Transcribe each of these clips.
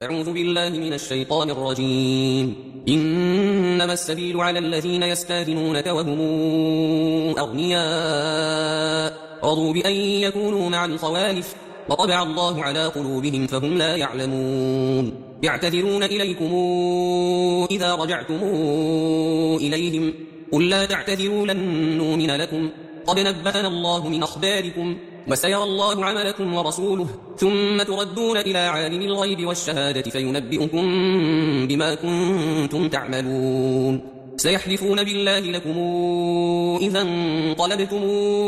أعوذ بالله من الشيطان الرجيم. إنما السبيل على الذين يستاذنونك وهم أغنياء رضوا بأن يكونوا مع الخوالف وطبع الله على قلوبهم فهم لا يعلمون. يعتذرون إليكم إذا رجعتم إليهم قل لا تعتذروا لن نؤمن لكم قد نبأنا الله من أخباركم وسيرى الله عملكم ورسوله ثم تردون إلى عالم الغيب والشهادة فينبئكم بما كنتم تعملون. سيحلفون بالله لكم إذا انقلبتم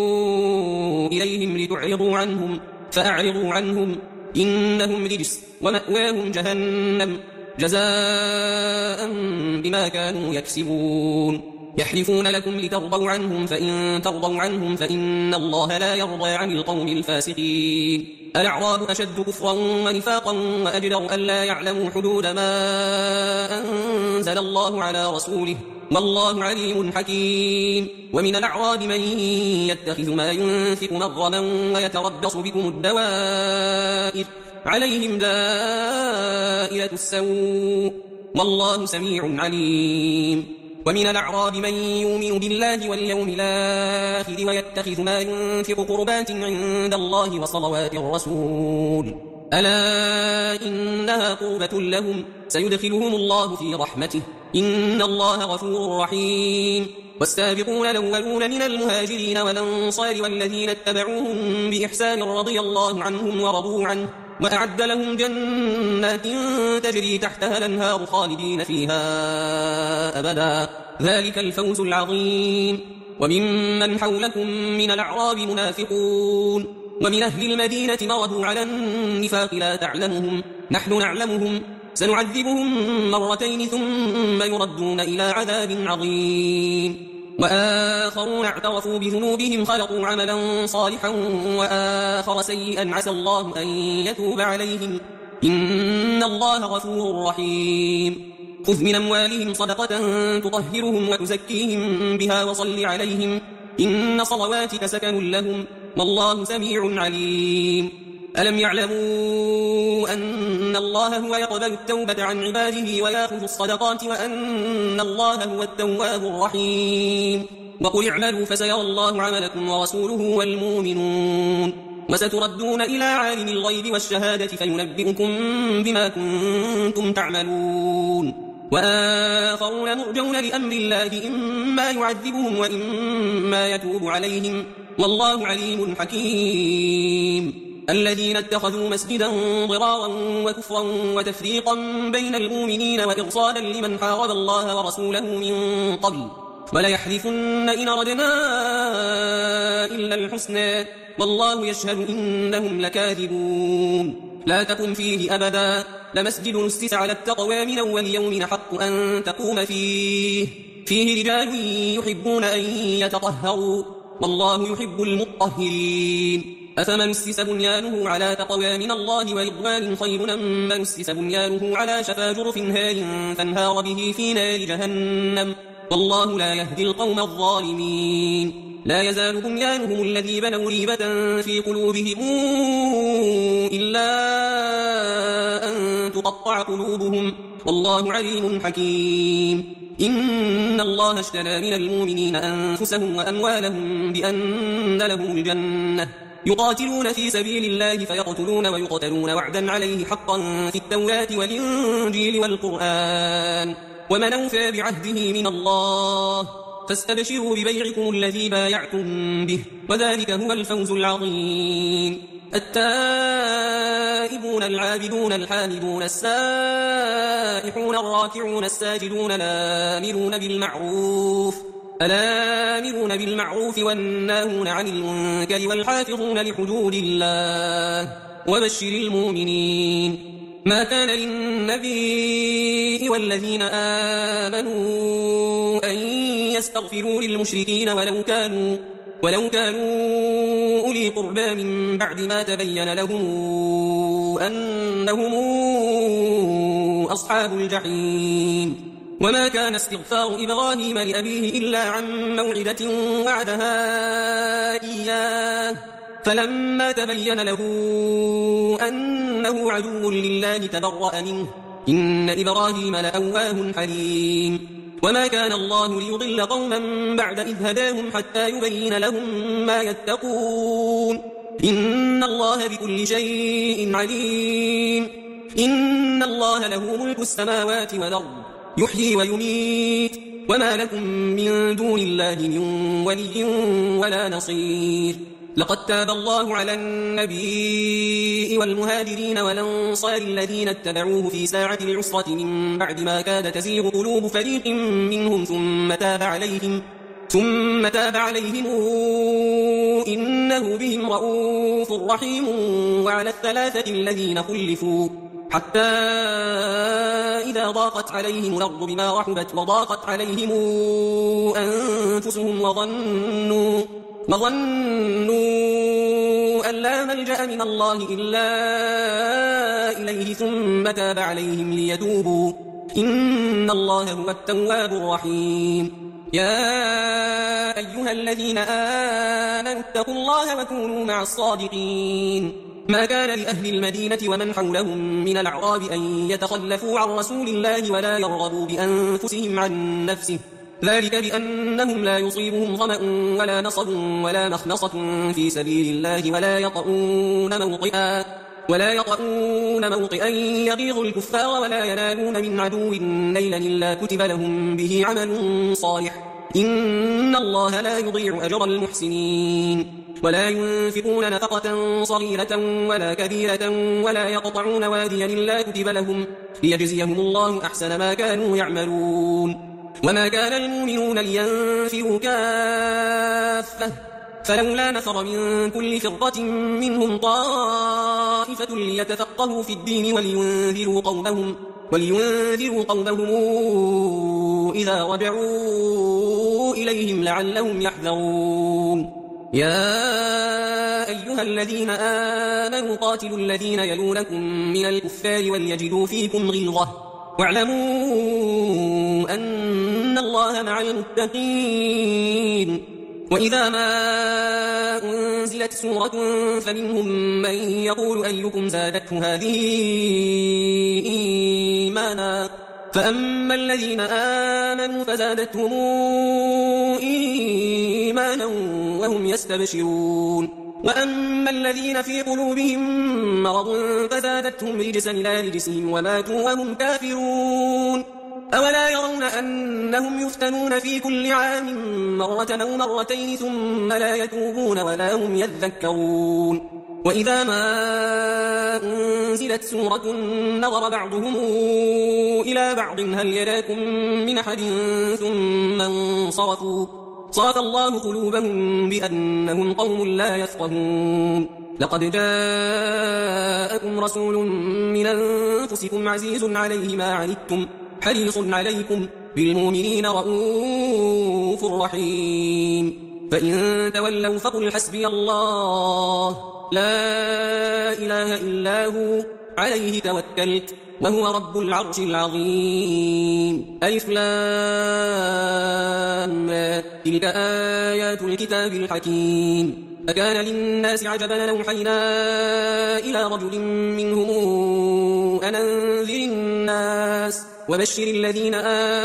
إليهم لتعرضوا عنهم فأعرضوا عنهم إنهم رجس ومأواهم جهنم جزاء بما كانوا يكسبون. يحلفون لكم لترضوا عنهم فإن ترضوا عنهم فإن الله لا يرضى عن القوم الفاسقين. الأعراب أشد كفرا ونفاقا وأجدر ألا يعلموا حدود ما أنزل الله على رسوله والله عليم حكيم. ومن الأعراب من يتخذ ما ينفق مغرما ويتربص بكم الدوائر عليهم دائرة السوء والله سميع عليم. ومن الأعراب من يؤمن بالله واليوم الآخر ويتخذ ما ينفق قربات عند الله وصلوات الرسول ألا إنها قربة لهم سيدخلهم الله في رحمته إن الله غفور رحيم. والسابقون الأولون من المهاجرين والأنصار والذين اتبعوهم بإحسان رضي الله عنهم ورضوا عنه وأعد لهم جنات تجري تحتها الأنهار خالدين فيها أبدا ذلك الفوز العظيم. وممن حولكم من الأعراب منافقون ومن أهل المدينة مردوا على النفاق لا تعلمهم نحن نعلمهم سنعذبهم مرتين ثم يردون إلى عذاب عظيم. وآخرون اعترفوا بذنوبهم خلقوا عملا صالحا وآخر سيئا عسى الله أن يتوب عليهم إن الله غفور رحيم. خذ من أموالهم صدقة تطهرهم وتزكيهم بها وصل عليهم إن صلواتك سكن لهم والله سميع عليم. ألم يعلموا أن الله هو يقبل التوبة عن عباده ويأخذ الصدقات وأن الله هو التواب الرحيم. وقل اعملوا فسيرى الله عملكم ورسوله والمؤمنون وستردون إلى عالم الغيب والشهادة فينبئكم بما كنتم تعملون. وآخرون مرجون لأمر الله إما يعذبهم وإما يتوب عليهم والله عليم حكيم. الذين اتخذوا مسجدا ضرارا وكفرا وتفريقا بين المؤمنين وإرصادا لمن حارب الله ورسوله من قبل وليحلفن إن أردنا إلا الحسنى والله يشهد إنهم لكاذبون. لا تقم فيه أبدا لمسجد أسس على التقوى من أول يوم حق أن تقوم فيه رجال يحبون أن يتطهروا والله يحب المطهرين. أفمن أسس بنيانه على تقوى من الله ورضوان خير أم من أسس بنيانه على شفا جرف هار فانهار به في نار جهنم والله لا يهدي القوم الظالمين. لا يزال بنيانهم الذي بنوا ريبة في قلوبهم إلا أن تقطع قلوبهم والله عليم حكيم. إن الله اشترى من المؤمنين أنفسهم وأموالهم بأن لهم الجنة يقاتلون في سبيل الله فيقتلون ويقتلون وعدا عليه حقا في التوراة والإنجيل والقرآن ومن أوفى بعهده من الله فاستبشروا ببيعكم الذي بايعتم به وذلك هو الفوز العظيم. التائبون العابدون الحامدون السائحون الراكعون الساجدون الآمرون بالمعروف والناهون عن المنكر والحافظون لحدود الله وبشر المؤمنين. ما كان للنبي والذين آمنوا أن يستغفروا للمشركين ولو كانوا أولي قربى من بعد ما تبين لهم أنهم أصحاب الجحيم. وما كان استغفار إبراهيم لأبيه إلا عن موعدة وعدها إياه فلما تبين له أنه عدو لله تبرأ منه إن إبراهيم لأواه حليم وما كان الله ليضل قوما بعد إذ هداهم حتى يبين لهم ما يتقون إن الله بكل شيء عليم إن الله له ملك السماوات والأرض يحيي ويميت وما لكم من دون الله من ولي ولا نصير لقد تاب الله على النبي والمهاجرين والأنصار الذين اتبعوه في ساعة العسرة من بعد ما كاد تزيغ قلوب فريق منهم ثم تاب عليهم إنه بهم رؤوف رحيم وعلى الثلاثة الذين خلفوا حتى إذا ضاقت عليهم الأرض بما رحبت وضاقت عليهم أنفسهم وظنوا أن لا ملجأ من الله إلا إليه ثم تاب عليهم ليتوبوا إن الله هو التواب الرحيم يا أيها الذين آمنوا اتقوا الله وكونوا مع الصادقين ما كان لأهل المدينة ومن حولهم من الأعراب أن يتخلفوا عن رسول الله ولا يرغبوا بأنفسهم عن نفسه ذلك بأنهم لا يصيبهم ظمأ ولا نصب ولا مخنصة في سبيل الله ولا يطؤون موطئا يغيظ الكفار ولا ينالون من عدو نيلا إلا كتب لهم به عمل صالح إن الله لا يضيع أجر المحسنين ولا ينفقون نفقة صغيرة ولا كبيرة ولا يقطعون واديا إلا كتب لهم ليجزيهم الله أحسن ما كانوا يعملون وما كان المؤمنون لينفروا كافة فلولا نفر من كل فرقة منهم طائفة ليتفقهوا في الدين ولينذروا قومهم إذا رجعوا إليهم لعلهم يحذرون يا أيها الذين آمنوا قاتلوا الذين يلونكم من الكفار وليجدوا فيكم غلظة واعلموا أن الله مع المتقين وإذا ما أنزلت سورة فمنهم من يقول أيكم زادته هذه إيمانا فأما الذين آمنوا فزادتهم إيمانا وهم يستبشرون وأما الذين في قلوبهم مرض فزادتهم رجسا إلى رجسهم وماتوا وهم كافرون أولا يرون أنهم يفتنون في كل عام مرة أو مرتين ثم لا يتوبون ولا هم يذكرون وإذا ما أنزلت سورة نظر بعضهم إلى بعض هل يراكم من أحد ثم انصرفوا صرف الله قلوبهم بأنهم قوم لا يفقهون لقد جاءكم رسول من أنفسكم عزيز عليه ما عنتم حريص عليكم بالمؤمنين رؤوف رحيم فإن تولوا فقل حسبي الله لا إله إلا هو عليه توكلت وهو رب العرش العظيم ألف لام تلك آيات الكتاب الحكيم أكان للناس عجبا أوحينا إلى رجل منهم أن أنذر الناس وبشر الذين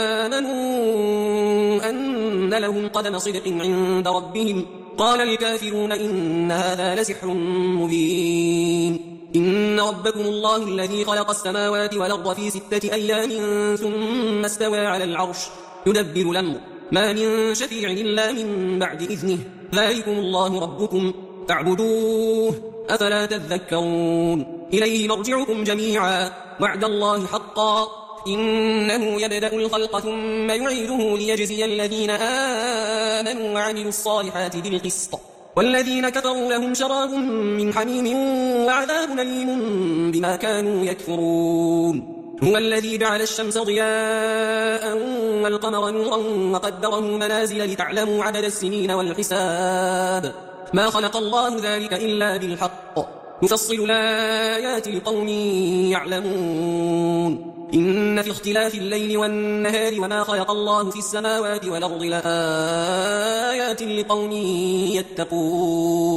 آمنوا أن لهم قدم صدق عند ربهم قال الكافرون إن هذا لسحر مبين إن ربكم الله الذي خلق السماوات والأرض في 6 أيام ثم استوى على العرش يدبر الأمر ما من شفيع إلا من بعد إذنه ذلكم الله ربكم فاعبدوه أفلا تذكرون إليه مرجعكم جميعا وعد الله حقا إنه يبدأ الخلق ثم يعيده ليجزي الذين آمنوا وعملوا الصالحات بالقسط والذين كفروا لهم شراب من حميم وعذاب أليم بما كانوا يكفرون هو الذي جعل الشمس ضياء والقمر نورا وقدره منازل لتعلموا عدد السنين والحساب ما خلق الله ذلك إلا بالحق يفصل الآيات لقوم يعلمون إن في اختلاف الليل والنهار وما خلق الله في السماوات والأرض لآيات لقوم يتقون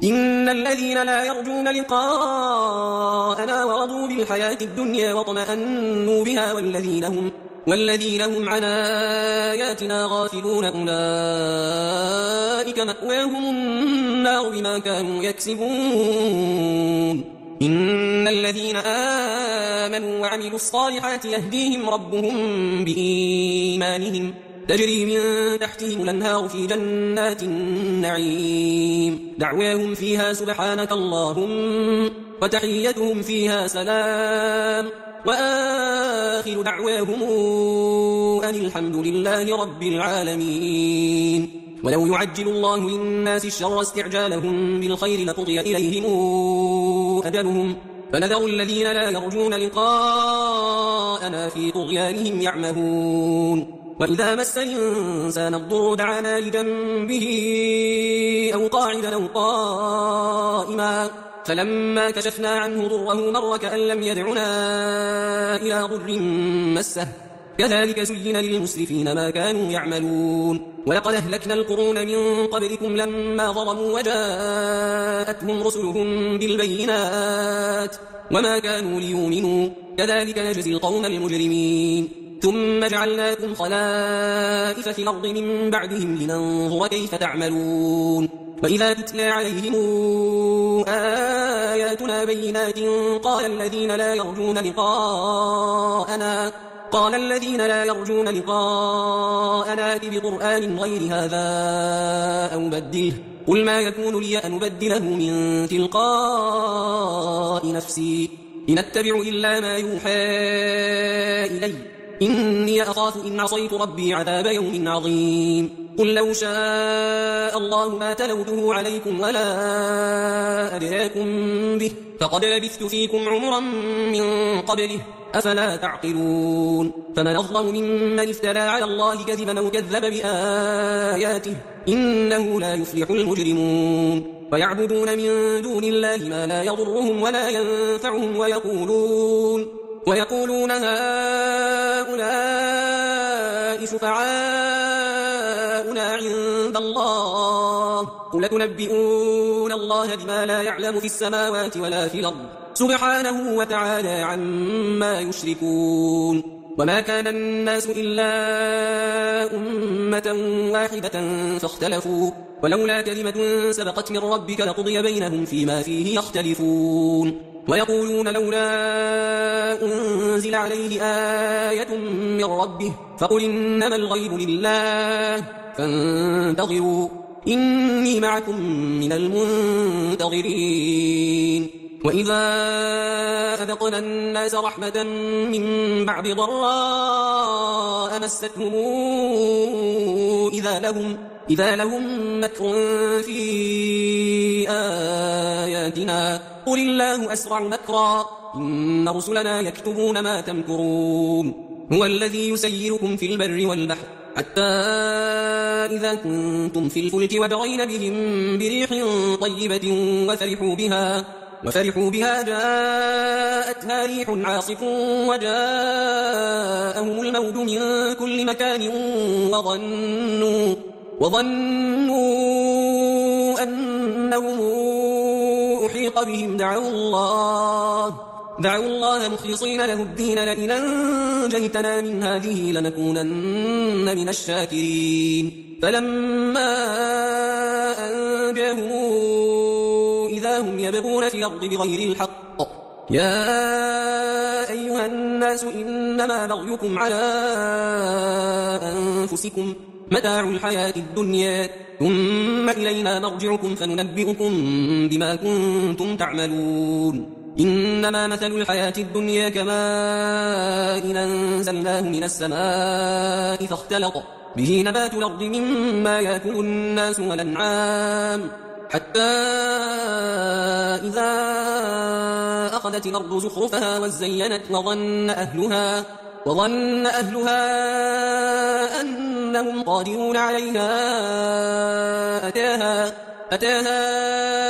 إن الذين لا يرجون لقاءنا ورضوا بالحياة الدنيا واطمأنوا بها والذين هم عن آياتنا غافلون أولئك مأواهم النار بما كانوا يكسبون إن الذين آمنوا وعملوا الصالحات يهديهم ربهم بإيمانهم تجري من تحتهم الأنهار في جنات النعيم دعواهم فيها سبحانك اللهم وتحيتهم فيها سلام وآخر دعواهم أن الحمد لله رب العالمين ولو يعجل الله للناس الشر استعجالهم بالخير لقضي إليهم أجلهم فنذر الذين لا يرجون لقاءنا في طغيانهم يعمهون وإذا مس الإنسان الضر دعانا لجنبه أو قاعدا أو قائما فلما كشفنا عنه ضره مر كأن لم يدعنا إلى ضر مسه كذلك زين للمسرفين ما كانوا يعملون ولقد أهلكنا القرون من قبلكم لما ظلموا وجاءتهم رسلهم بالبينات وما كانوا ليؤمنوا كذلك نجزي القوم المجرمين ثم جعلناكم خلائف في الأرض من بعدهم لننظر كيف تعملون وإذا تتلى عليهم آياتنا بينات قال الذين لا يرجون لقاءنا بقرآن غير هذا أو بدله قل ما يكون لي أن أبدله من تلقاء نفسي إن أتبع إلا ما يوحى إلي إني أخاف إن عصيت ربي عذاب يوم عظيم قل لو شاء الله ما تلوته عليكم ولا أدراكم به فقد لبثت فيكم عمرا من قبله أفلا تعقلون فمن أظلم ممن افترى على الله كذبا أو كذب بآياته إنه لا يفلح المجرمون ويعبدون من دون الله ما لا يضرهم ولا ينفعهم ويقولون هؤلاء شفعاؤنا عند الله قل تنبئون الله بما لا يعلم في السماوات ولا في الأرض سبحانه وتعالى عما يشركون وما كان الناس إلا أمة واحدة فاختلفوا ولولا كلمة سبقت من ربك لقضي بينهم فيما فيه يختلفون ويقولون لولا أنزل عليه آية من ربه فقل إنما الغيب لله فانتظروا إني معكم من المنتظرين وإذا أذقنا الناس رحمة من بعد ضراء مستهم إذا لهم مكر في آياتنا قل الله أسرع مكرا إن رسلنا يكتبون ما تمكرون هو الذي يسيركم في البر والبحر حتى إذا كنتم في الفلك وجرين بهم بريح طيبة وفرحوا بها جاءتها ريح عاصف وجاءهم الموج من كل مكان وظنوا أنهم أحيط بهم دعوا الله مخلصين له الدين لئن أنجيتنا من هذه لنكونن من الشاكرين فلما أنجاهم إذا هم يبغون في الأرض بغير الحق يا أيها الناس إنما بغيكم على أنفسكم متاع الحياة الدنيا ثم إلينا مرجعكم فننبئكم بما كنتم تعملون إنما مثل الحياة الدنيا كماء إن أنزلناه من السماء فاختلط به نبات الأرض مما يأكل الناس والأنعام حتى إذا أخذت الأرض زخرفها وزينت وظن أهلها أنهم قادرون عليها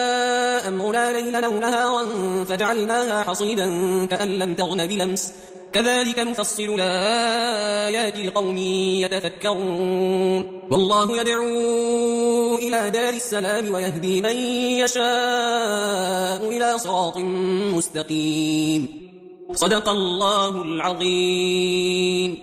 أتاها أمرنا ليلا أو نهارا فجعلناها حصيدا كأن لم تغن بلمس كذلك نفصل الآيات لقوم يتفكرون والله يدعو إلى دار السلام ويهدي من يشاء إلى صراط مستقيم صدق الله العظيم.